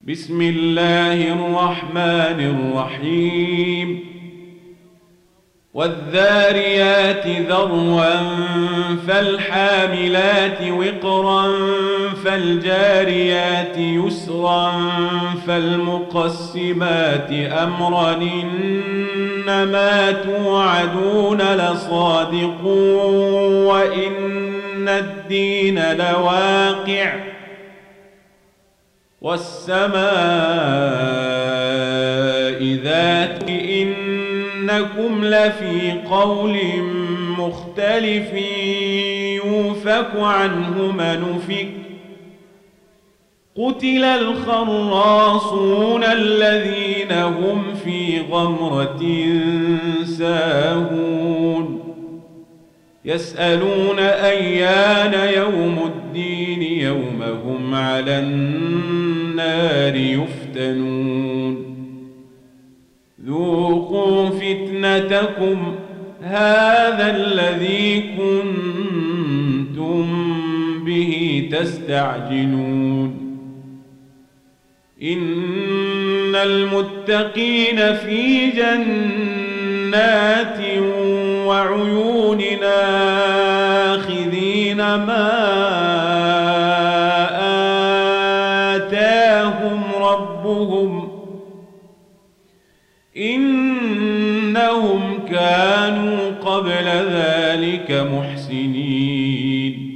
بسم الله الرحمن الرحيم والذاريات ذروا فالحاملات وقرا فالجاريات يسرا فالمقسمات أمرا إنما توعدون لصادق وإن الدين لواقع والسماء ذات إنكم لفي قول مختلف يوفك عنه من أفك قتل الخراصون الذين هم في غمرة ساهون يسألون أيان يوم الدين يوم هم على النار يفتنون ذوقوا فتنتكم هذا الذي كنتم به تستعجلون إن المتقين في جنات وعيون آخذين ما آتاهم ربهم إنهم كانوا قبل ذلك محسنين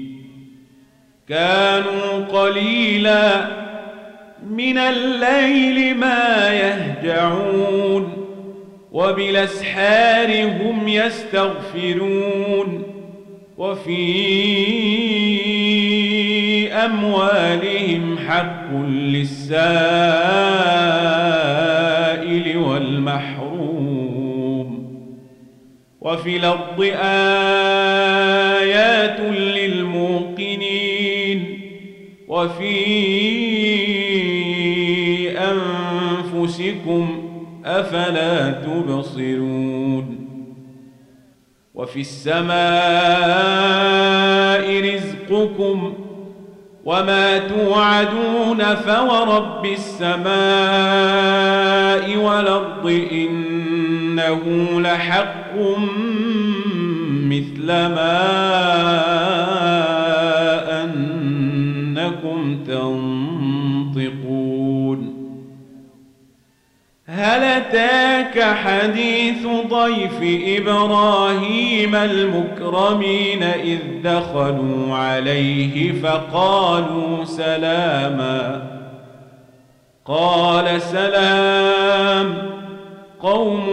كانوا قليلا من الليل ما يهجعون وبالأسحار هم يستغفرون وفي أموالهم حق للسائل والمحروم وفي الأرض آيات للموقنين وفي أنفسكم أفلا تبصرون وفي السماء رزقكم وما توعدون فورب السماء والأرض إنه لحق مثل ما أنكم تنطقون هل أتاك حديث ضيف إبراهيم المكرمين إذ دخلوا عليه فقالوا سلاما قال سلام قوم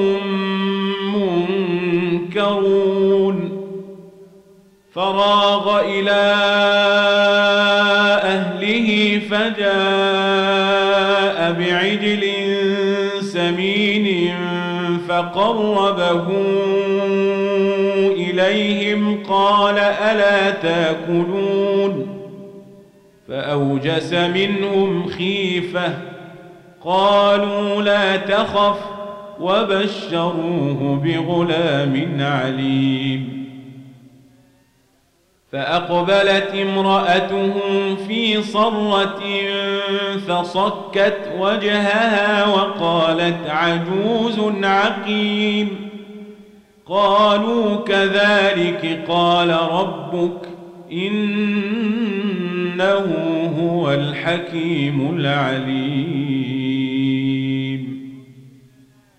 منكرون فراغ إلى أهله فجاء بعجل سمين فقربه إليهم قال ألا تأكلون فأوجس منهم خيفة قالوا لا تخف وبشروه بغلام عليم فأقبلت امرأته في صرة فصكت وجهها وقالت عجوز عقيم قالوا كذلك قال ربك إنه هو الحكيم العليم